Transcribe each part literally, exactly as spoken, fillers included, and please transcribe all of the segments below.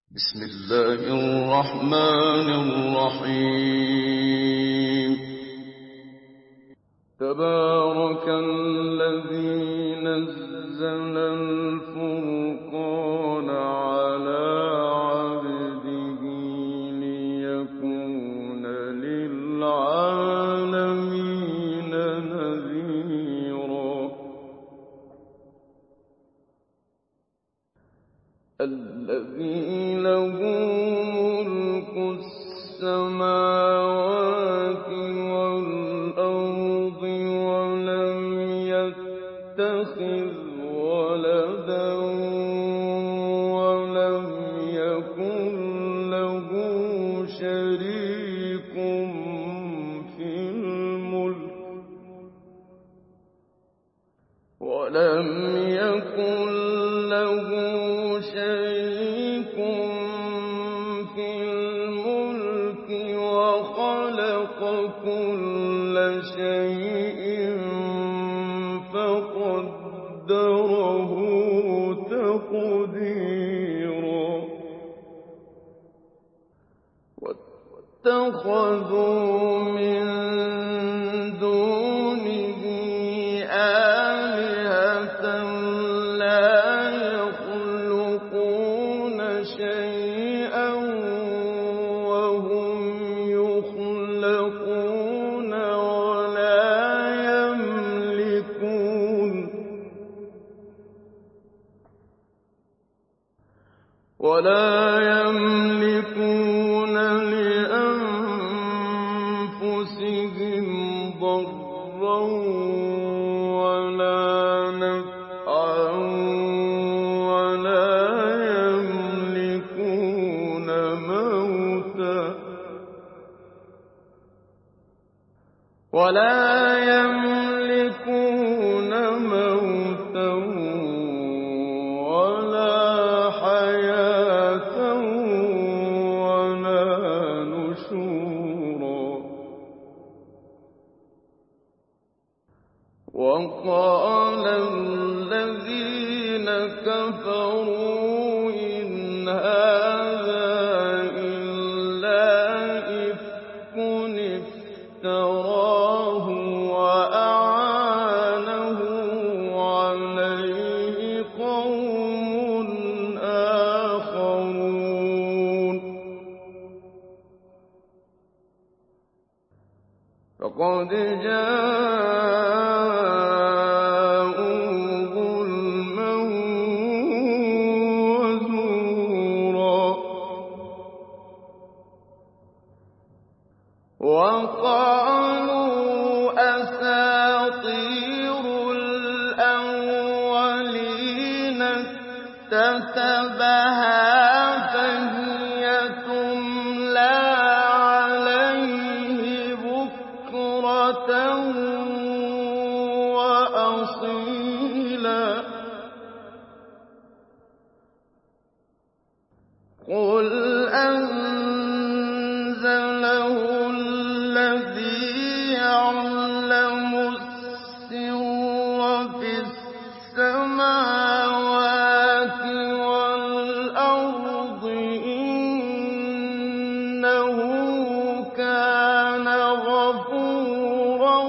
بسم الله الرحمن الرحيم. تبارك الذي نزل الفرقان على عبده ليكون للعالمين نذيرا. الذي له ملك السماوات والأرض ولم يتخذ ولدا ولم يكن له شريك في الملك ولم يكن له شريك في الملك وخلق كل شيء فقدره تقديرا. واتخذوا من دونه آلهة لا يخلقون شيئا وهم يخلقون ولا يملكون ولا يملكون لأنفسهم ضرا ولا نفعا ولا يملكون موتا ولا يملكون موتا ولا حياة ولا نشورا. وقال الذين كفروا إن هذا إلا إفك افتراه وأعانه عليه قوم آخرون فقد جاءوا ظلما وزورا. وقالوا أساطير الأولين اكتتبها فهي تملى عليه بكرة وأصيلا. قل أنزله الذي يعلم السر في السماوات والأرض إنه كان غفورا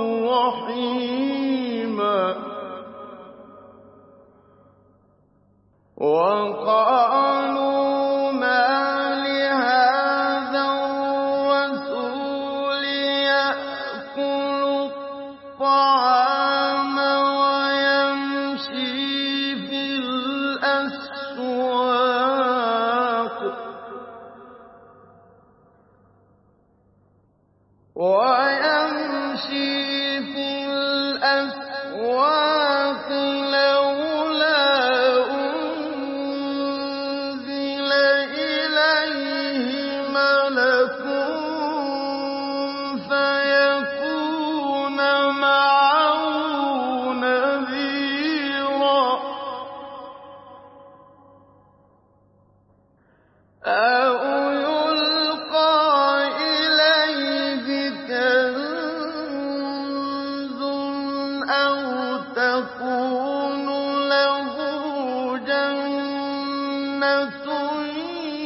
رحيما. وقالوا ما لهذا الرسول يأكل الطعام ويمشي في الأسواق ويمشي في الأسواق لولا أنزل إليه ملك فيكون معه نذيرا. أو يلقى إليه كنز أو تكون له جنة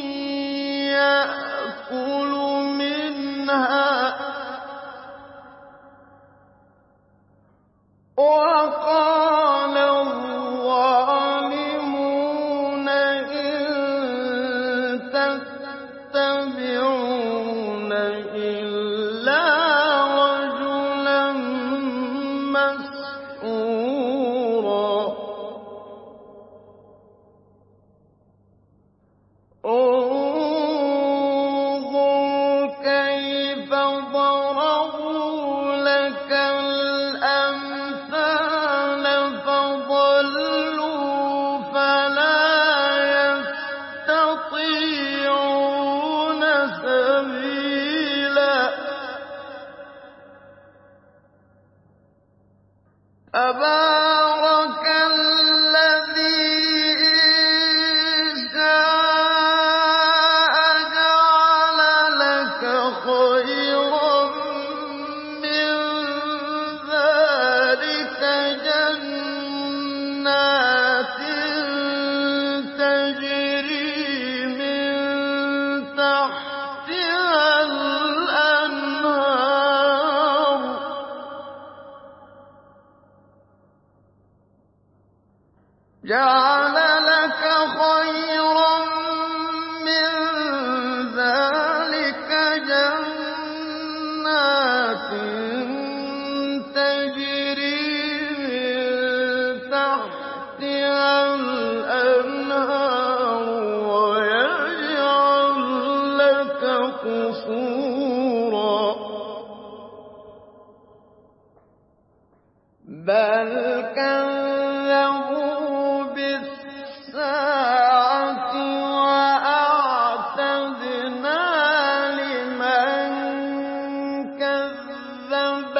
جعل لك خيرا من ذلك جنات تجري من تحتها الأنهار ويجعل لك قصورا بل كذبوا بالساعة وأعتدنا لمن كذب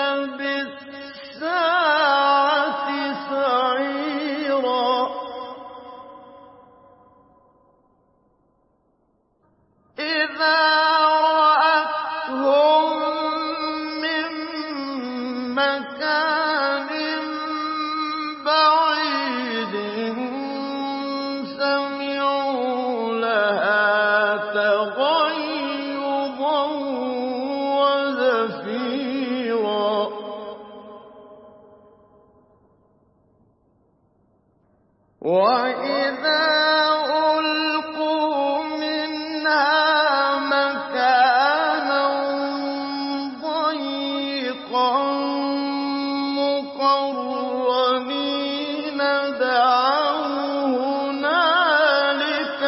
بالساعة سعيرا إذا رأتهم من مكان بعيد سمعوا لها تغيظا وزفيرا وإذا ألقوا منها مكانا ضيقا مقرنين دعوا هنالك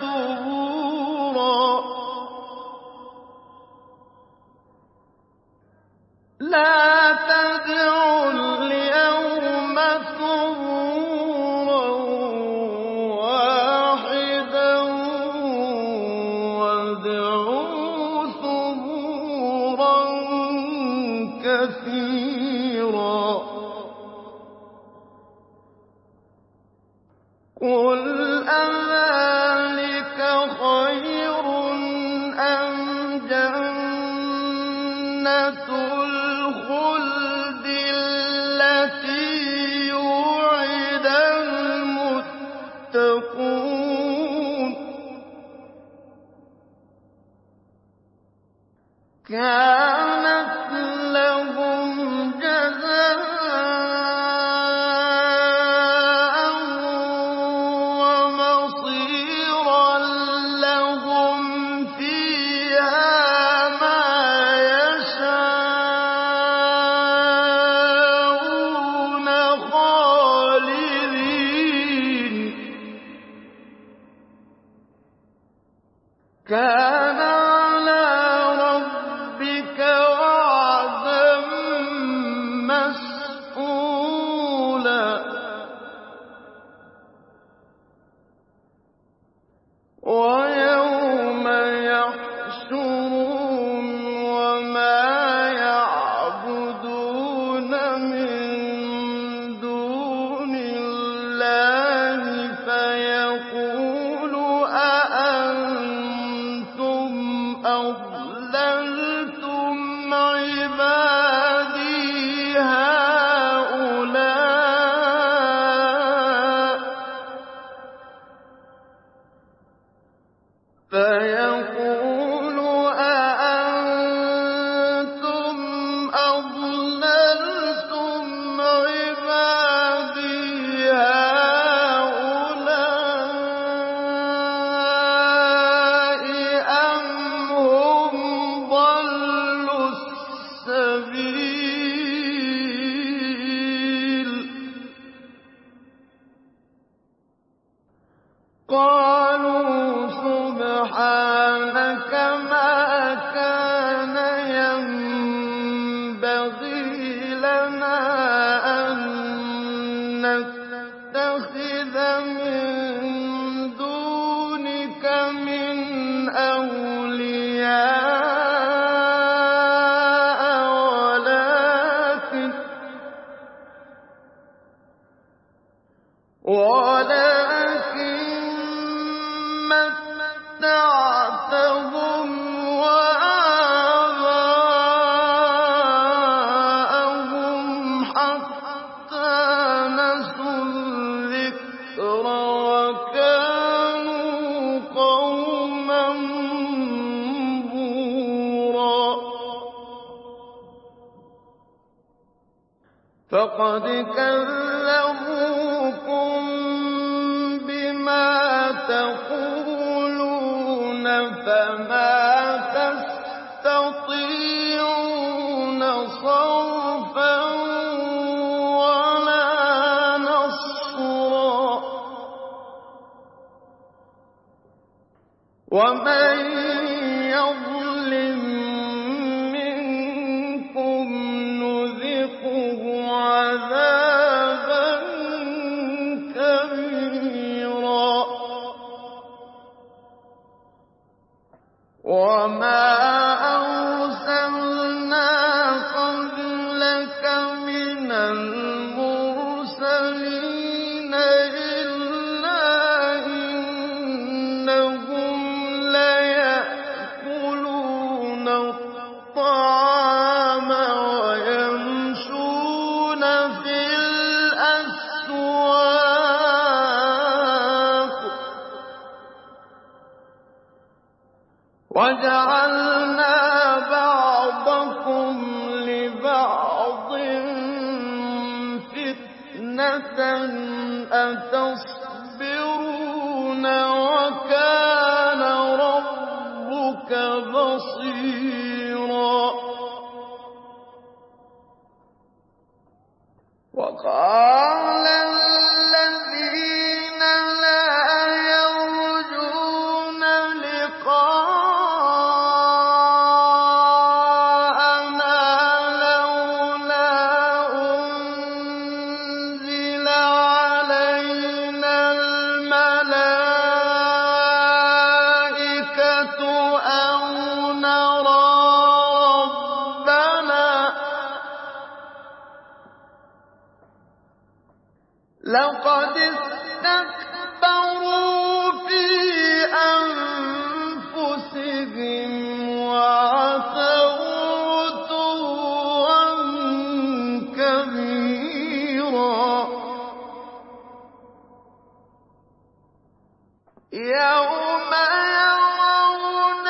ثبورا لا تدعوا اليوم ثبورا واحدا وادعوا ثبورا كثيرا قل أذلك خير أم جنة الخلد التي وعد المتقون كانت لهم جزاء ومصيرا لهم فيها ما يشاءون خالدين كان على ربك وعدا مسئولا ويوم يحشرهم وما يعبدون من دون الله فيقول أأنتم أضللتم عبادي هؤلاء فيقول أأنتم أضللتم عبادي هؤلاء أم هم ضلوا السبيل قالوا سبحانك ما كان ينبغي لنا أن نتخذ من دونك من أولياء ولكن ولكن متعتهم وآباءهم حتى نسوا الذكر وكانوا قوما بورا فقد كذبوكم فما تستطيعون صرفا ولا نصرا ومن يظلم منكم نذقه عذابا كبيرا وما أرسلنا قبلك من المرسلين إلا إنهم ليأكلون الطعام ويمشون في الأسواق وجعلنا بعضكم لبعض فتنة أتصبرون وكان ربك بصيرا وقال الذين لا يرجون لقاءنا لولا أنزل علينا الملائكة أو نرى ربنا لقد استكبروا في أنفسهم وعتوا عتوا كبيرا يوم يرون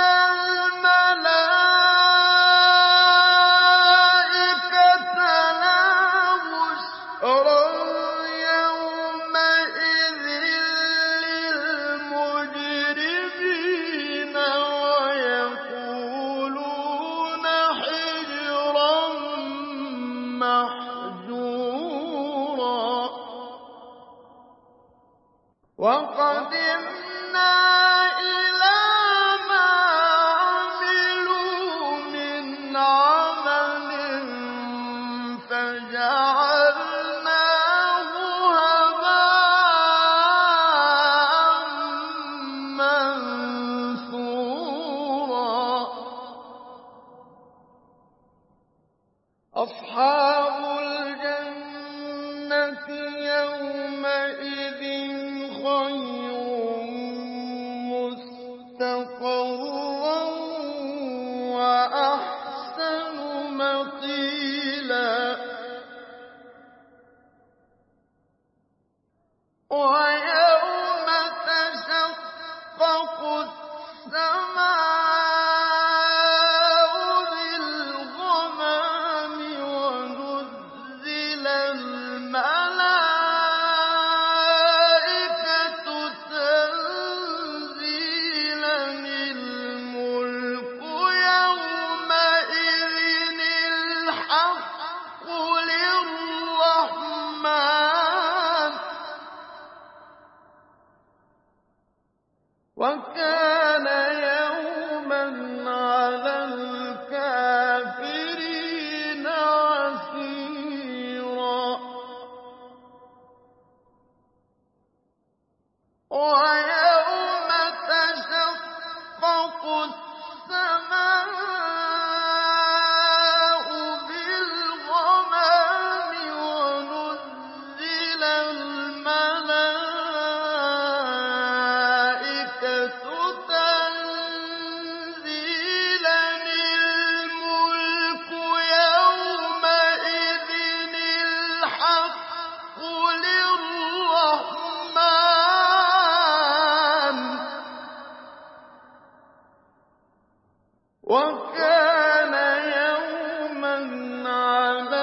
الملائكة لا بشرى يومئذ للمجرمين ويقولون حجرا محجورا وقدمنا إلى ما عملوا من عمل فجعلناه هباء منثورا أصحاب الجنة يومئذ خير مستقرا وأحسن مقيلا ويوم تشقق السماء بالغمام ونزل الملائكة تنزيلا الملك يومئذ الحق للرحمن وكان يوما على الكافرين عسيرا ويوم تشقق السماء بالغمام ونزل الملائكة تنزيلا الملك يومئذ الحق للرحمن وكان يوما على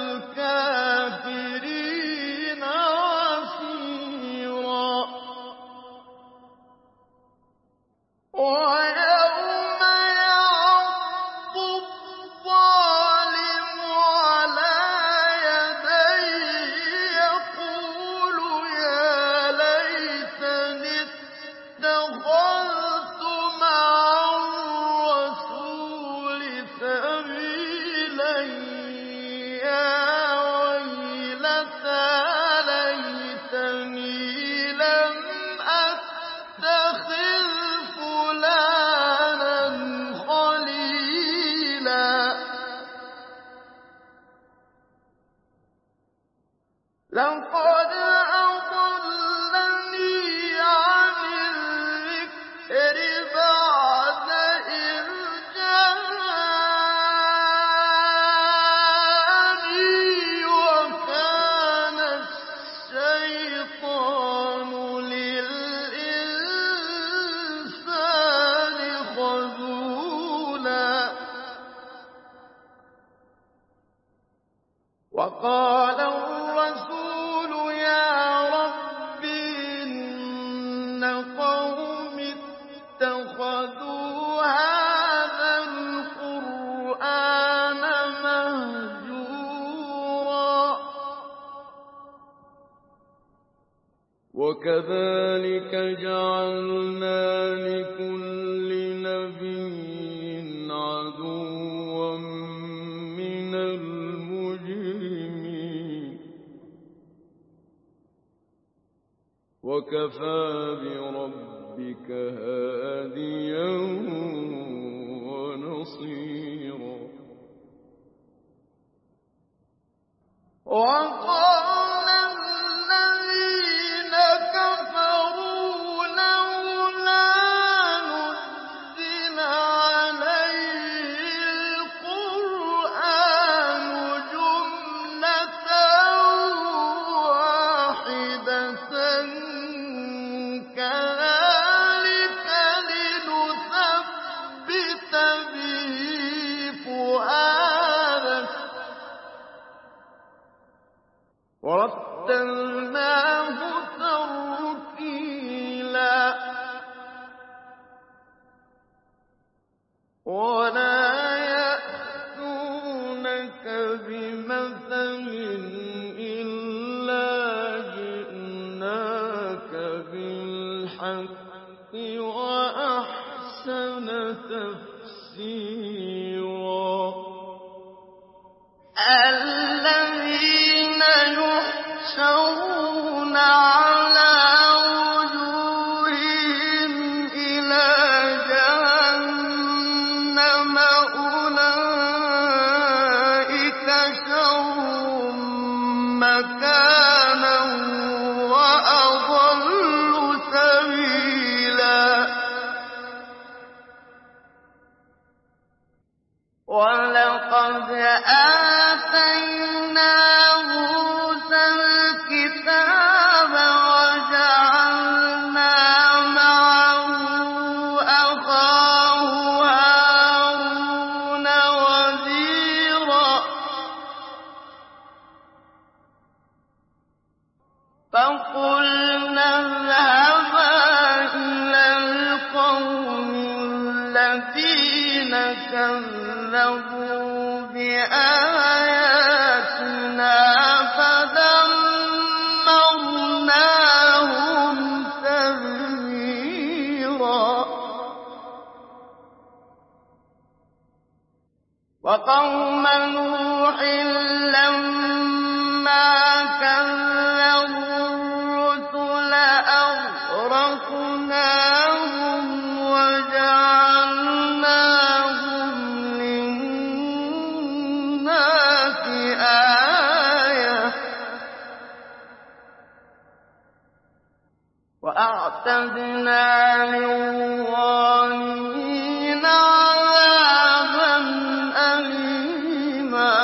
الكافرين عسيرا وَيَوْمَ يَعَضُّ الظَّالِمُ عَلَىٰ يَدَيْهِ يَقُولُ يَا لَيْتَنِي اتَّخَذْتُ مَعَ الرَّسُولِ سَبِيلًا يَا وَيْلَتَىٰ لَيْتَنِي لَمْ أَتَّخِذْ فُلَانًا خَلِيلًا لَّقَدْ أَضَلَّنِي عَنِ الذِّكْرِ بَعْدَ إِذْ جَاءَنِي وَكَانَ الشَّيْطَانُ لِلْإِنسَانِ خَذُولًا وَقَالَ الرَّسُولُ يَا رَبِّ إِنَّ قَوْمِي اتَّخَذُوا هَٰذَا الْقُرْآنَ مَهْجُورًا وَكَذَٰلِكَ جَعَلْنَا لِكُلِّ نَبِيٍّ عَدُوًّا مِّنَ الْمُجْرِمِينَ وَكَفَىٰ بِرَبِّكَ هَادِيًا وَنَصِيرًا وَقَالَ الَّذِينَ كَفَرُوا لَوْلَا نُزِّلَ عَلَيْهِ الْقُرْآنُ جُمْلَةً وَاحِدَةً كَذَٰلِكَ لِنُثَبِّتَ بِهِ فُؤَادَكَ وَرَتَّلْنَاهُ تَرْتِيلًا وَلَا يَأْتُونَكَ بِمَثَلٍ إِلَّا جِئْنَاكَ بِالْحَقِّ وَأَحْسَنَ تَفْسِيرًا الَّذِينَ يُحْشَرُونَ عَلَىٰ وُجُوهِهِمْ إِلَىٰ جَهَنَّمَ أُولَٰئِكَ شَرٌّ مَّكَانًا وَأَضَلُّ سَبِيلًا وَلَقَدْ آتَيْنَا مُوسَى الْكِتَابَ وَجَعَلْنَا مَعَهُ أَخَاهُ هَارُونَ وَزِيرًا فَقُلْنَا اذْهَبَا إِلَى الْقَوْمِ الَّذِينَ كَذَّبُوا بِآيَاتِنَا فَدَمَّرْنَاهُمْ تَدْمِيرًا وَقَوْمَ نُوحٍ لَّمَّا كَذَّبُوا الرُّسُلَ أَغْرَقْنَاهُمْ وَجَعَلْنَاهُمْ لِلنَّاسِ آيَةً وَأَعْتَدْنَا لِلظَّالِمِينَ عَذَابًا أَلِيمًا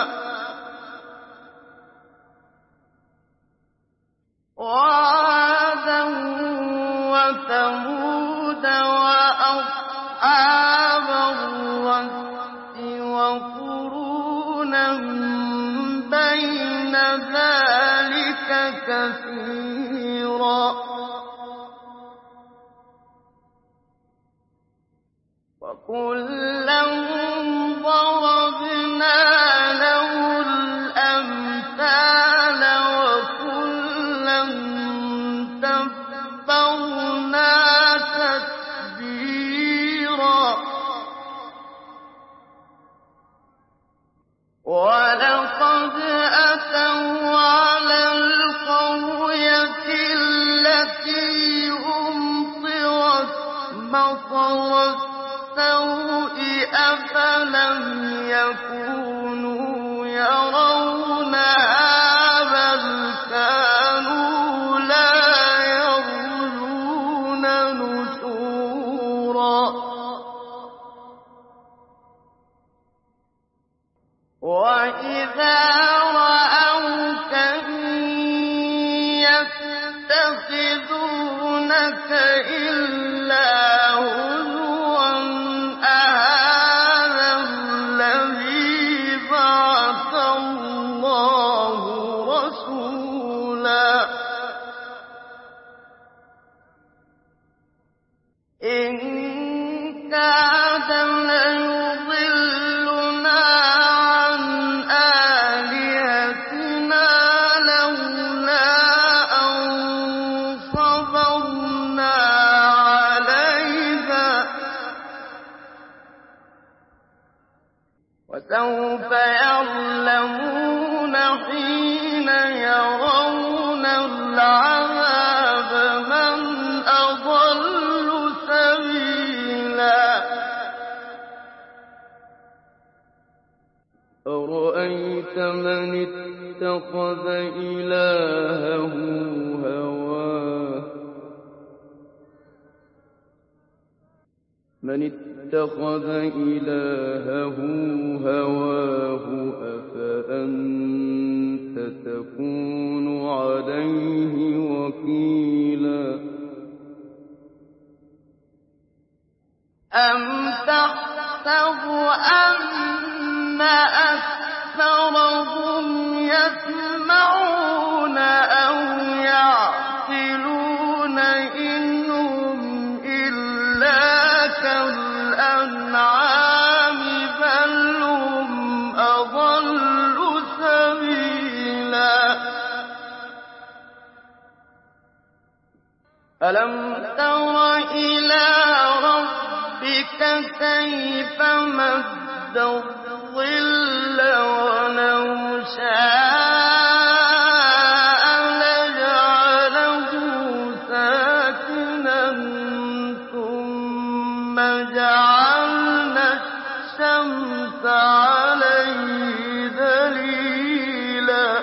وَعَادًا وَثَمُودَ وَأَصْحَابَ الرَّسِّ وَقُرُونًا بَيْنَ ذَٰلِكَ كَثِيرًا. ۚ ' وَكُلًّا ضَرَبْنَا لَهُ الْأَمْثَالَ وَكُلًّا تَبَّرْنَا تَتْبِيرًا وَلَقَدْ أَتَوْا عَلَى الْقَرْيَةِ الَّتِي أُمْطِرَتْ مَطَرَ السَّوْءِ أَفَلَمْ يَكُونُوا يَرَوْنَهَا بَلْ كَانُوا لَا يَرْجُونَ نُشُورًا وَإِذَا رَأَوْكَ إِن يَتَّخِذُونَكَ إِلَّا هُزُوًا أَهَٰذَا الَّذِي بَعَثَ اللَّهُ رَسُولًا إِن كَادَ لَيُضِلُّنَا عَنْ آلِهَتِنَا لَوْلَا أَن صَبَرْنَا عَلَيْهَا ۚ وَسَوْفَ يَعْلَمُونَ حِينَ يَرَوْنَ الْعَذَابَ مَنْ أَضَلُّ سَبِيلًا أَرَأَيْتَ مَنِ اتَّخَذَ إِلَٰهَهُ هَوَاهُ مَنِ اتَّخَذَ إِلَٰهَهُ هَوَاهُ أَفَأَنتَ تَكُونُ عَلَيْهِ وَكِيلًا أَمْ تَحْسَبُ أَنَّ أَكْثَرَهُمْ يَسْمَعُونَ أَوْ يَعْقِلُونَ إِنْ هُمْ إِلَّا كَالْأَنْعَامِ بَلْ هُمْ أَضَلُّ سَبِيلًا أَلَمْ تَرَ إِلَىٰ رَبِّكَ كَيْفَ مَدَّ الظِّلَّ وَلَوْ شَاءَ لَجَعَلَهُ سَاكِنًا ثُمَّ جَعَلْنَا الشَّمْسَ عَلَيْهِ دَلِيلًا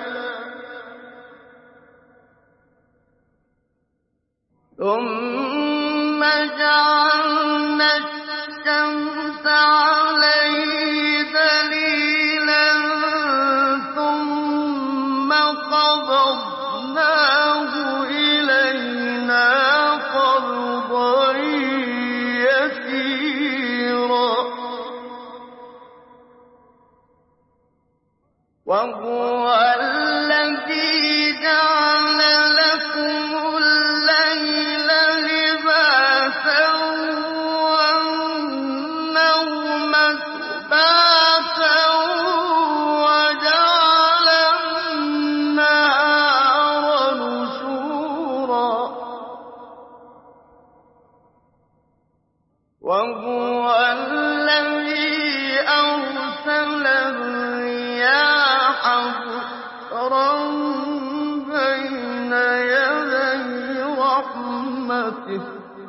ثُمَّ جَعَلْنَا الشَّمْسَ عَلَيْهِ دَلِيلًا ثُمَّ قَبَضْنَاهُ إِلَيْنَا قَبْضًا يَسِيرًا وَهُوَ الَّذِي جَعَلَ لَكُمُ اللَّيْلَ لِبَاسًا وَالنَّوْمَ سُبَاتًا وَجَعَلَ النَّهَارَ نُشُورًا وَهُوَ الَّذِي أَرْسَلَ الرِّيَاحَ بُشْرًا بَيْنَ يَدَيْ رَحْمَتِهِ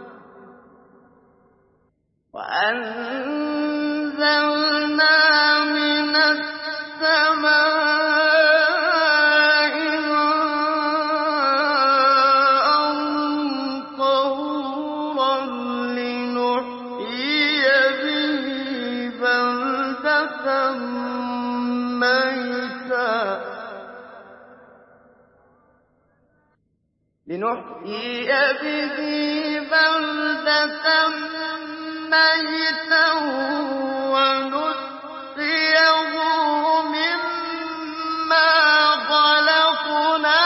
وَأَنزَلْنَا مِنَ السَّمَاءِ مَاءً طَهُورًا لِّنُحْيِيَ بِهِ بَلْدَةً مَّيْتًا لِنُحْيِيَ بِهِ بَلْدَةً مَّيْتًا وَنُسْقِيَهُ مِمَّا خَلَقْنَا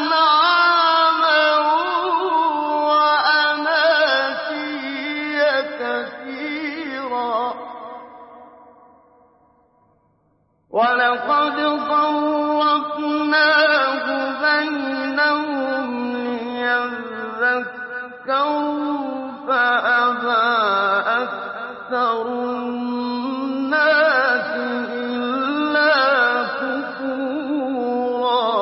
أَنْعَامًا وَأَنَاسِيَّ كثيرا وَلَقَدْ صَرَّفْنَاهُ بَيْنَهُمْ لِيَذَّكَّرُوا فَأَبَىٰ أَكْثَرُ النَّاسِ إِلَّا كُفُورًا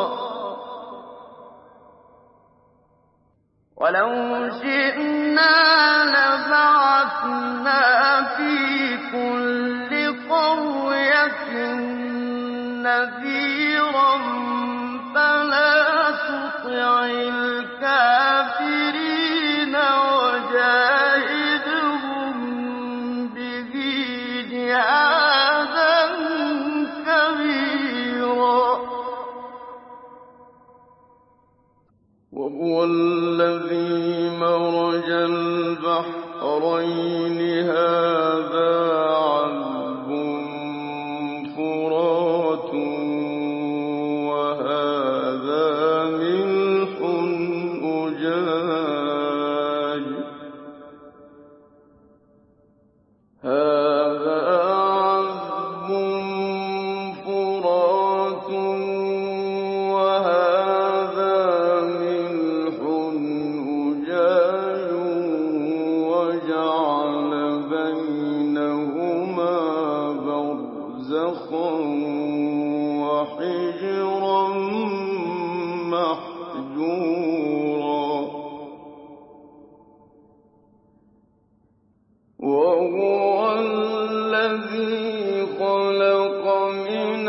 وَلَوْ شِئْنَا لَبَعَثْنَا فِي كُلِّ قَرْيَةٍ نَذِيرًا فَلَا تُطِعِ الْكَافِرِينَ وَجَاهِدْهُم بِهِ جِهَادًا كَبِيرًا وَهُوَ الَّذِي مَرَجَ الْبَحْرَيْنِ هَٰذَا عَذْبٌ فُرَاتٌ وَهَٰذَا مِلْحٌ أُجَاجٌ هَٰذَا عَذْبٌ فُرَاتٌ وَهَٰذَا مِلْحٌ أُجَاجٌ وَجَعَلَ بَيْنَهُمَا بَرْزَخًا وَحِجْرًا مَّحْجُورًا وَهُوَ الَّذِي خَلَقَ مِنَ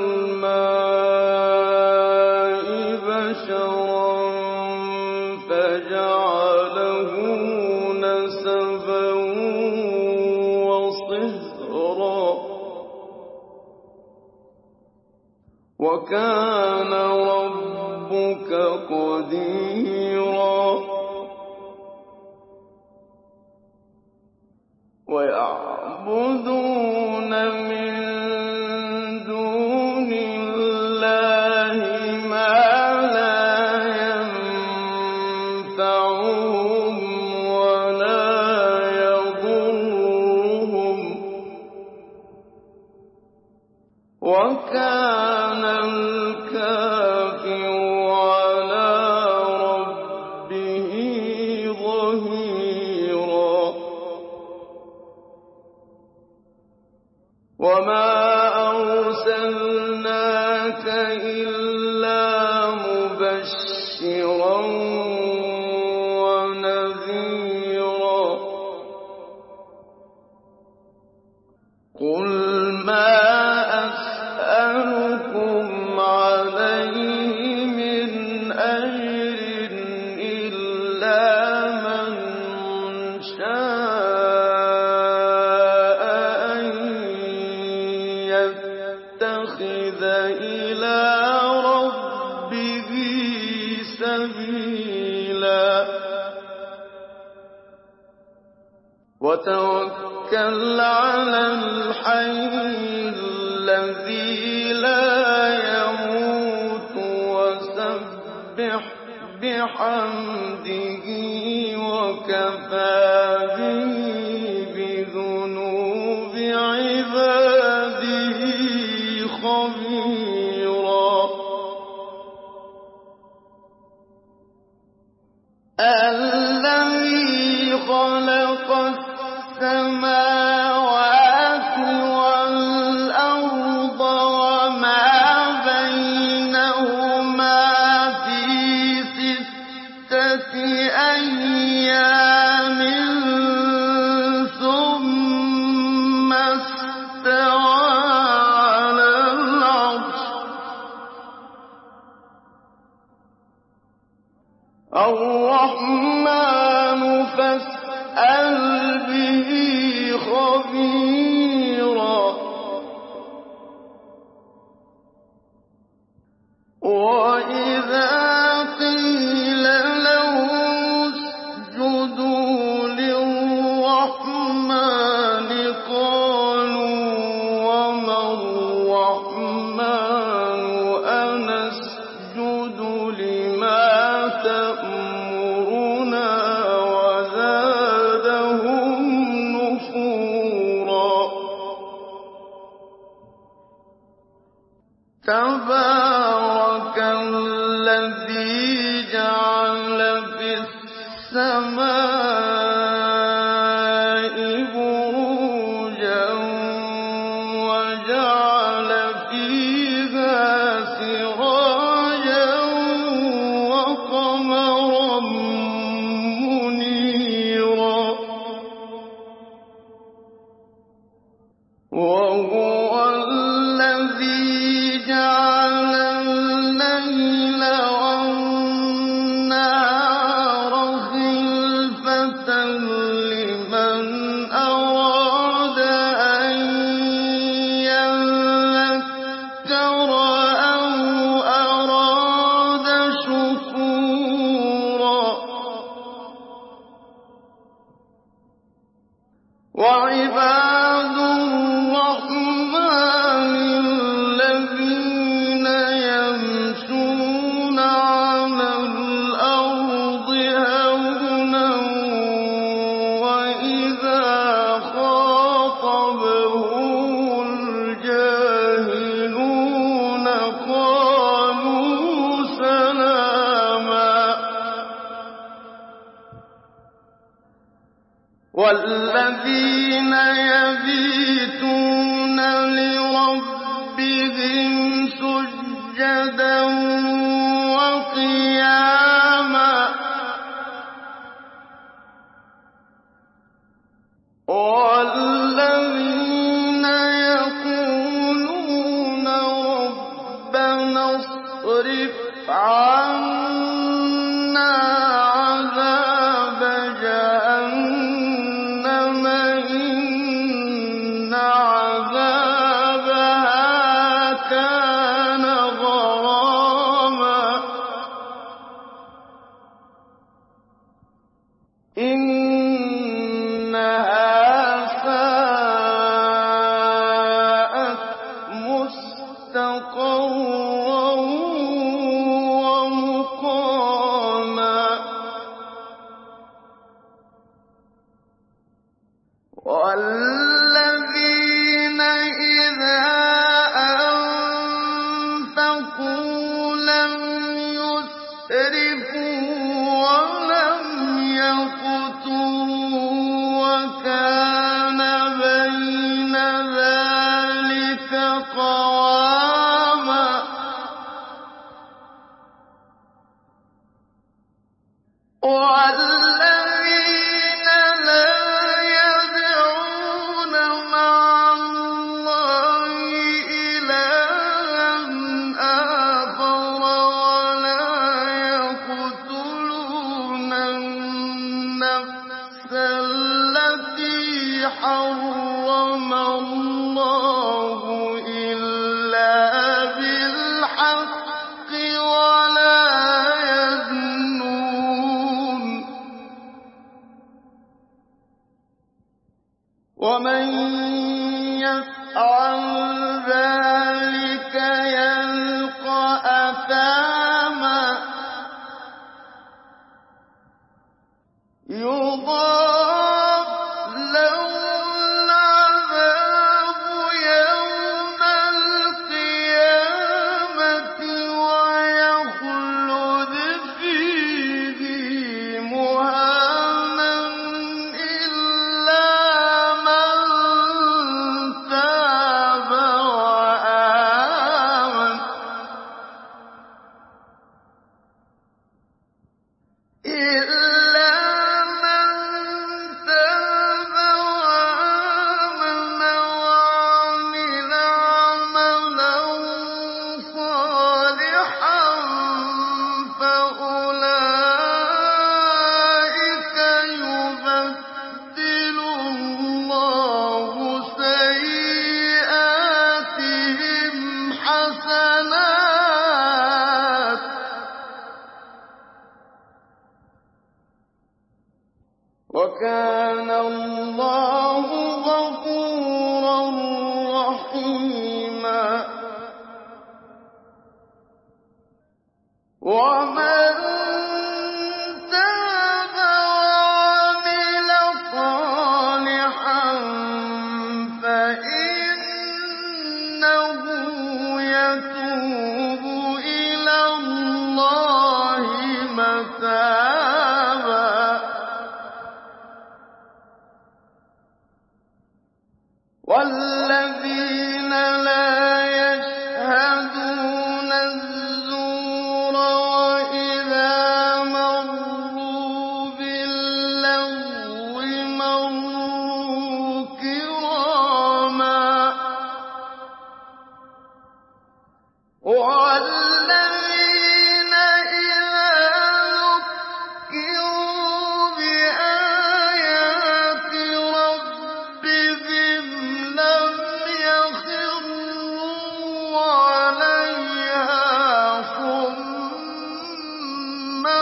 الْمَاءِ بَشَرًا فَجَعَلَهُ نَسَبًا وَصِهْرًا وَكَانَ رَبُّكَ قَدِيرًا وَيَعْبُدُونَ مِن دُونِ اللَّهِ مَا لَا يَنفَعُهُمْ وَلَا يَضُرُّهُمْ وَكَانَ الْكَافِرُ عَلَىٰ رَبِّهِ ظَهِيرًا وَمَا أَرْسَلْنَاكَ إِلَّا مُبَشِّرًا وَنَذِيرًا قُلْ مَا أَسْأَلُكُمْ عَلَيْهِ مِنْ أَجْرٍ إِلَّا مَن شَاءَ أَن يَتَّخِذَ إِلَىٰ رَبِّهِ سَبِيلًا وَتَوَكَّلْ عَلَى الْحَيِّ الَّذِي لَا يَمُوتُ وَسَبِّحْ بِحَمْدِهِ وَكَفَىٰ بِهِ بِذُنُوبِ عِبَادِهِ خَبِيرًا الَّذِي خَلَقَ السَّمَاوَاتِ وَالْأَرْضَ وَمَا بَيْنَهُمَا فِي سِتَّةِ أَيَّامٍ تبارك الذي جعل في السماء بروجا وجعل فيها سراجا وقمرا منيرا وهو الذي جعل الليل والنهار خلفة لمن أراد أن يذكر أو أراد شكورا وعباد الرحمن الذين يمشون على الأرض هونا وإذا خاطبهم الجاهلون قالوا سلاما والذين يبيتون لربهم سجدا وقياما والذين يقولون ربنا اصرف عنا عذاب جهنم إن عذابها كان غراما إنها ساءت مستقرا ومقاما والذين إذا أنفقوا لم يسرفوا ولم يقتروا وكان بين ذلك قواما والذين لا يدعون مع الله إلها آخر ولا يقتلون النفس التي حرم الله إلا بالحق ولا يزنون ومن يفعل ذلك يلقى أثاما يضاعف له العذاب يوم القيامة ويخلد فيه مهانا إلا من تاب وآمن والذين لا يشهدون الزور وإذا مروا باللغو مروا كراما والذين إذا ذكروا بآيات ربهم لم يخروا عليها صما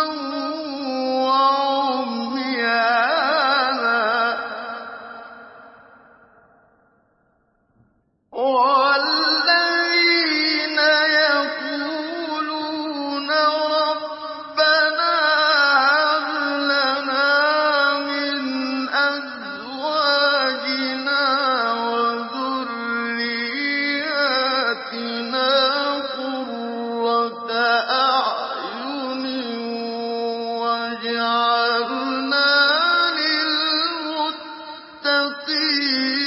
وعميانا والذين يقولون ربنا هب لنا من أزواجنا وذرياتنا قرة أعين واجعلنا للمتقين